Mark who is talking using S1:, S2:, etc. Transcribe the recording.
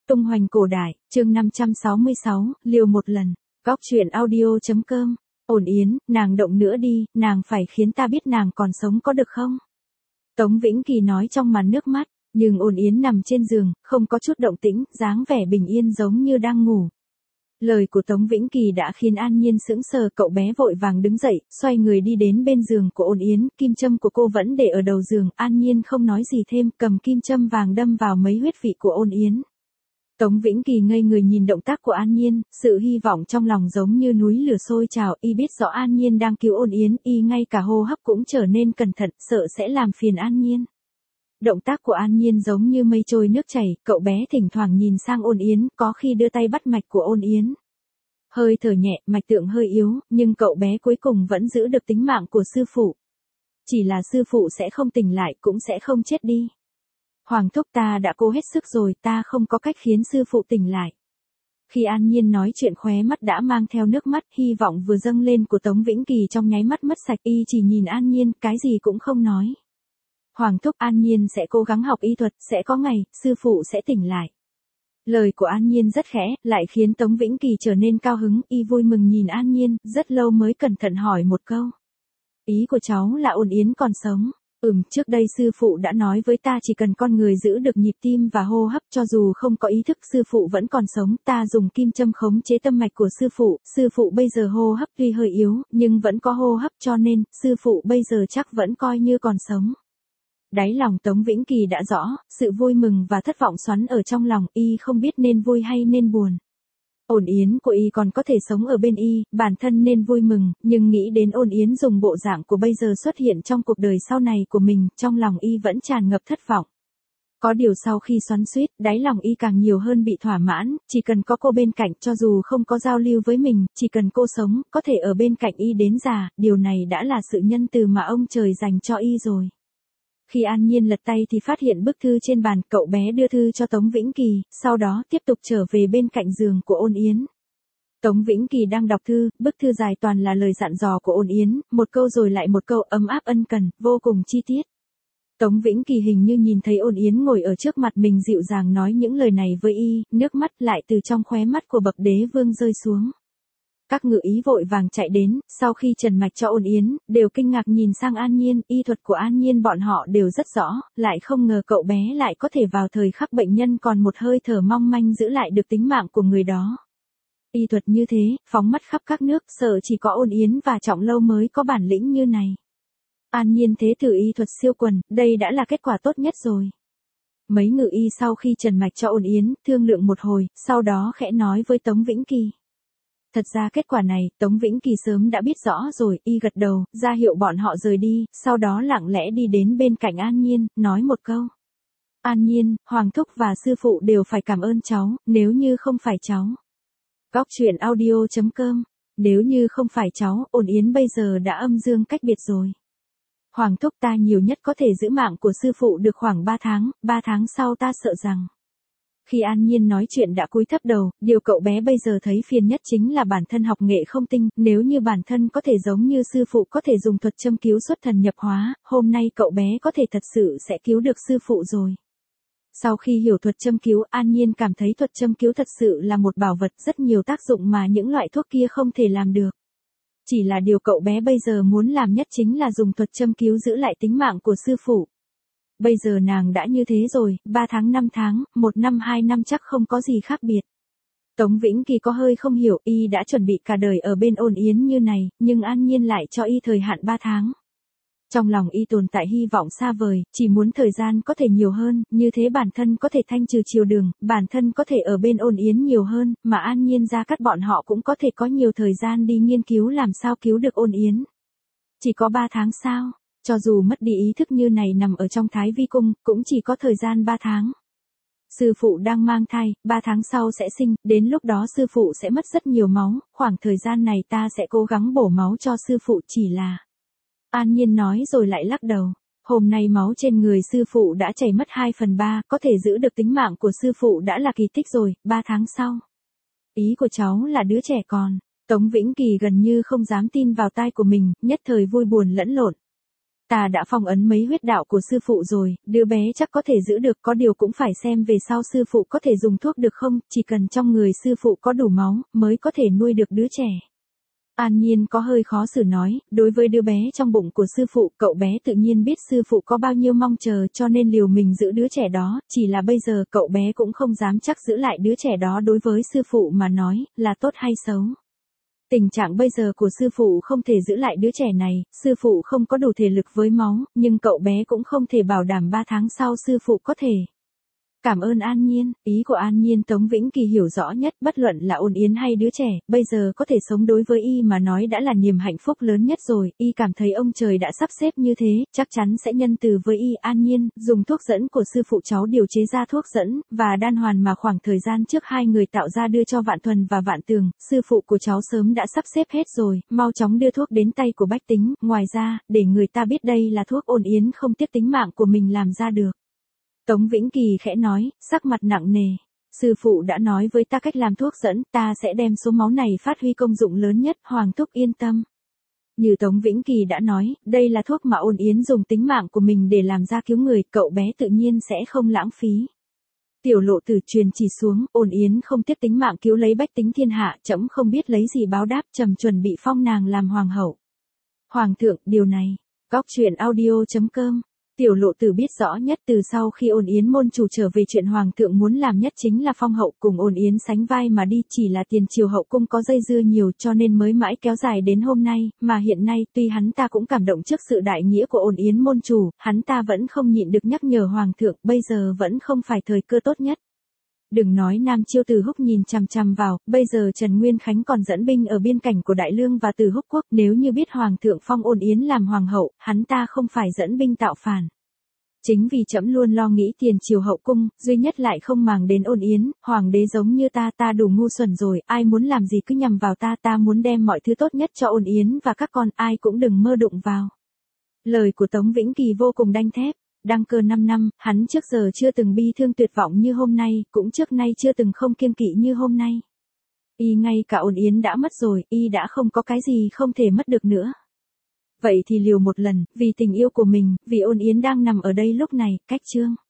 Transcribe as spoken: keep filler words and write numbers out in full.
S1: Tung hoành cổ đại, chương năm trăm sáu mươi sáu, liều một lần. Góc truyện audio.com. Ôn Yến, nàng động nữa đi, nàng phải khiến ta biết nàng còn sống có được không? Tống Vĩnh Kỳ nói trong màn nước mắt, nhưng Ôn Yến nằm trên giường, không có chút động tĩnh, dáng vẻ bình yên giống như đang ngủ. Lời của Tống Vĩnh Kỳ đã khiến An Nhiên sững sờ, cậu bé vội vàng đứng dậy, xoay người đi đến bên giường của Ôn Yến, kim châm của cô vẫn để ở đầu giường, An Nhiên không nói gì thêm, cầm kim châm vàng đâm vào mấy huyết vị của Ôn Yến. Tống Vĩnh Kỳ ngây người nhìn động tác của An Nhiên, sự hy vọng trong lòng giống như núi lửa sôi trào, y biết rõ An Nhiên đang cứu Ôn Yến, y ngay cả hô hấp cũng trở nên cẩn thận, sợ sẽ làm phiền An Nhiên. Động tác của An Nhiên giống như mây trôi nước chảy, cậu bé thỉnh thoảng nhìn sang Ôn Yến, có khi đưa tay bắt mạch của Ôn Yến. Hơi thở nhẹ, mạch tượng hơi yếu, nhưng cậu bé cuối cùng vẫn giữ được tính mạng của sư phụ. Chỉ là sư phụ sẽ không tỉnh lại, cũng sẽ không chết đi. Hoàng thúc, ta đã cố hết sức rồi, ta không có cách khiến sư phụ tỉnh lại. Khi An Nhiên nói chuyện, khóe mắt đã mang theo nước mắt, hy vọng vừa dâng lên của Tống Vĩnh Kỳ trong nháy mắt mất sạch, y chỉ nhìn An Nhiên, cái gì cũng không nói. Hoàng thúc, An Nhiên sẽ cố gắng học y thuật, sẽ có ngày, sư phụ sẽ tỉnh lại. Lời của An Nhiên rất khẽ, lại khiến Tống Vĩnh Kỳ trở nên cao hứng, y vui mừng nhìn An Nhiên, rất lâu mới cẩn thận hỏi một câu. Ý của cháu là Ôn Yến còn sống. Ừm, trước đây sư phụ đã nói với ta chỉ cần con người giữ được nhịp tim và hô hấp, cho dù không có ý thức sư phụ vẫn còn sống, ta dùng kim châm khống chế tâm mạch của sư phụ, sư phụ bây giờ hô hấp tuy hơi yếu, nhưng vẫn có hô hấp, cho nên, sư phụ bây giờ chắc vẫn coi như còn sống. Đáy lòng Tống Vĩnh Kỳ đã rõ, sự vui mừng và thất vọng xoắn ở trong lòng, y không biết nên vui hay nên buồn. Ôn Yến của y còn có thể sống ở bên y, bản thân nên vui mừng, nhưng nghĩ đến Ôn Yến dùng bộ dạng của bây giờ xuất hiện trong cuộc đời sau này của mình, trong lòng y vẫn tràn ngập thất vọng. Có điều sau khi xoắn xuýt, đáy lòng y càng nhiều hơn bị thỏa mãn, chỉ cần có cô bên cạnh, cho dù không có giao lưu với mình, chỉ cần cô sống, có thể ở bên cạnh y đến già, điều này đã là sự nhân từ mà ông trời dành cho y rồi. Khi An Nhiên lật tay thì phát hiện bức thư trên bàn, cậu bé đưa thư cho Tống Vĩnh Kỳ, sau đó tiếp tục trở về bên cạnh giường của Ôn Yến. Tống Vĩnh Kỳ đang đọc thư, bức thư dài toàn là lời dặn dò của Ôn Yến, một câu rồi lại một câu ấm áp ân cần, vô cùng chi tiết. Tống Vĩnh Kỳ hình như nhìn thấy Ôn Yến ngồi ở trước mặt mình dịu dàng nói những lời này với y, nước mắt lại từ trong khóe mắt của bậc đế vương rơi xuống. Các ngự ý vội vàng chạy đến, sau khi trần mạch cho Ôn Yến, đều kinh ngạc nhìn sang An Nhiên, y thuật của An Nhiên bọn họ đều rất rõ, lại không ngờ cậu bé lại có thể vào thời khắc bệnh nhân còn một hơi thở mong manh giữ lại được tính mạng của người đó. Y thuật như thế, phóng mắt khắp các nước, sợ chỉ có Ôn Yến và Trọng Lâu mới có bản lĩnh như này. An Nhiên thế thử y thuật siêu quần, đây đã là kết quả tốt nhất rồi. Mấy ngự y sau khi trần mạch cho Ôn Yến, thương lượng một hồi, sau đó khẽ nói với Tống Vĩnh Kỳ. Thật ra kết quả này, Tống Vĩnh Kỳ sớm đã biết rõ rồi, y gật đầu, ra hiệu bọn họ rời đi, sau đó lặng lẽ đi đến bên cạnh An Nhiên, nói một câu. An Nhiên, Hoàng thúc và sư phụ đều phải cảm ơn cháu, nếu như không phải cháu. Góc truyện audio.com. Nếu như không phải cháu, Ôn Yến bây giờ đã âm dương cách biệt rồi. Hoàng thúc, ta nhiều nhất có thể giữ mạng của sư phụ được khoảng ba tháng, ba tháng sau ta sợ rằng. Khi An Nhiên nói chuyện đã cúi thấp đầu, điều cậu bé bây giờ thấy phiền nhất chính là bản thân học nghệ không tinh, nếu như bản thân có thể giống như sư phụ có thể dùng thuật châm cứu xuất thần nhập hóa, hôm nay cậu bé có thể thật sự sẽ cứu được sư phụ rồi. Sau khi hiểu thuật châm cứu, An Nhiên cảm thấy thuật châm cứu thật sự là một bảo vật rất nhiều tác dụng mà những loại thuốc kia không thể làm được. Chỉ là điều cậu bé bây giờ muốn làm nhất chính là dùng thuật châm cứu giữ lại tính mạng của sư phụ. Bây giờ nàng đã như thế rồi, ba tháng năm tháng, một năm hai năm chắc không có gì khác biệt. Tống Vĩnh Kỳ có hơi không hiểu, y đã chuẩn bị cả đời ở bên Ôn Yến như này, nhưng An Nhiên lại cho y thời hạn ba tháng. Trong lòng y tồn tại hy vọng xa vời, chỉ muốn thời gian có thể nhiều hơn, như thế bản thân có thể thanh trừ triều đường, bản thân có thể ở bên Ôn Yến nhiều hơn, mà An Nhiên ra cắt bọn họ cũng có thể có nhiều thời gian đi nghiên cứu làm sao cứu được Ôn Yến. Chỉ có ba tháng sao? Cho dù mất đi ý thức như này nằm ở trong Thái Vi Cung, cũng chỉ có thời gian ba tháng. Sư phụ đang mang thai, ba tháng sau sẽ sinh, đến lúc đó sư phụ sẽ mất rất nhiều máu, khoảng thời gian này ta sẽ cố gắng bổ máu cho sư phụ chỉ là. An Nhiên nói rồi lại lắc đầu, hôm nay máu trên người sư phụ đã chảy mất hai phần ba, có thể giữ được tính mạng của sư phụ đã là kỳ tích rồi, ba tháng sau. Ý của cháu là đứa trẻ con, Tống Vĩnh Kỳ gần như không dám tin vào tai của mình, nhất thời vui buồn lẫn lộn. Ta đã phong ấn mấy huyết đạo của sư phụ rồi, đứa bé chắc có thể giữ được, có điều cũng phải xem về sau sư phụ có thể dùng thuốc được không, chỉ cần trong người sư phụ có đủ máu, mới có thể nuôi được đứa trẻ. An Nhiên có hơi khó xử nói, đối với đứa bé trong bụng của sư phụ, cậu bé tự nhiên biết sư phụ có bao nhiêu mong chờ cho nên liều mình giữ đứa trẻ đó, chỉ là bây giờ cậu bé cũng không dám chắc giữ lại đứa trẻ đó đối với sư phụ mà nói, là tốt hay xấu. Tình trạng bây giờ của sư phụ không thể giữ lại đứa trẻ này, sư phụ không có đủ thể lực với máu, nhưng cậu bé cũng không thể bảo đảm ba tháng sau sư phụ có thể. Cảm ơn An Nhiên, ý của An Nhiên Tống Vĩnh Kỳ hiểu rõ nhất, bất luận là Ôn Yến hay đứa trẻ, bây giờ có thể sống đối với y mà nói đã là niềm hạnh phúc lớn nhất rồi, y cảm thấy ông trời đã sắp xếp như thế, chắc chắn sẽ nhân từ với y. An Nhiên, dùng thuốc dẫn của sư phụ cháu điều chế ra thuốc dẫn, và đan hoàn mà khoảng thời gian trước hai người tạo ra đưa cho Vạn Thuần và Vạn Tường, sư phụ của cháu sớm đã sắp xếp hết rồi, mau chóng đưa thuốc đến tay của bách tính, ngoài ra, để người ta biết đây là thuốc Ôn Yến không tiếc tính mạng của mình làm ra được. Tống Vĩnh Kỳ khẽ nói, sắc mặt nặng nề. Sư phụ đã nói với ta cách làm thuốc dẫn, ta sẽ đem số máu này phát huy công dụng lớn nhất, Hoàng thúc yên tâm. Như Tống Vĩnh Kỳ đã nói, đây là thuốc mà Ôn Yến dùng tính mạng của mình để làm ra cứu người, cậu bé tự nhiên sẽ không lãng phí. Tiểu Lộ Tử truyền chỉ xuống, Ôn Yến không tiếc tính mạng cứu lấy bách tính thiên hạ, trẫm không biết lấy gì báo đáp, trầm chuẩn bị phong nàng làm hoàng hậu. Hoàng thượng, điều này, góc truyện audio chấm com. Tiểu Lộ Tử biết rõ nhất, từ sau khi Ôn Yến môn chủ trở về, chuyện hoàng thượng muốn làm nhất chính là phong hậu, cùng Ôn Yến sánh vai mà đi, chỉ là tiền triều hậu cung có dây dưa nhiều cho nên mới mãi kéo dài đến hôm nay, mà hiện nay tuy hắn ta cũng cảm động trước sự đại nghĩa của Ôn Yến môn chủ, hắn ta vẫn không nhịn được nhắc nhở hoàng thượng, bây giờ vẫn không phải thời cơ tốt nhất. Đừng nói Nam Chiêu Từ Húc nhìn chằm chằm vào, bây giờ Trần Nguyên Khánh còn dẫn binh ở biên cảnh của Đại Lương và Từ Húc quốc, nếu như biết hoàng thượng phong Ôn Yến làm hoàng hậu, hắn ta không phải dẫn binh tạo phản. Chính vì trẫm luôn lo nghĩ tiền triều hậu cung, duy nhất lại không màng đến Ôn Yến, hoàng đế giống như ta, ta đủ ngu xuẩn rồi, ai muốn làm gì cứ nhằm vào ta, ta muốn đem mọi thứ tốt nhất cho Ôn Yến và các con, ai cũng đừng mơ đụng vào. Lời của Tống Vĩnh Kỳ vô cùng đanh thép. Đăng cơ năm năm, hắn trước giờ chưa từng bi thương tuyệt vọng như hôm nay, cũng trước nay chưa từng không kiêng kỵ như hôm nay. Y ngay cả Ôn Yến đã mất rồi, y đã không có cái gì không thể mất được nữa. Vậy thì liều một lần, vì tình yêu của mình, vì Ôn Yến đang nằm ở đây lúc này, cách chương.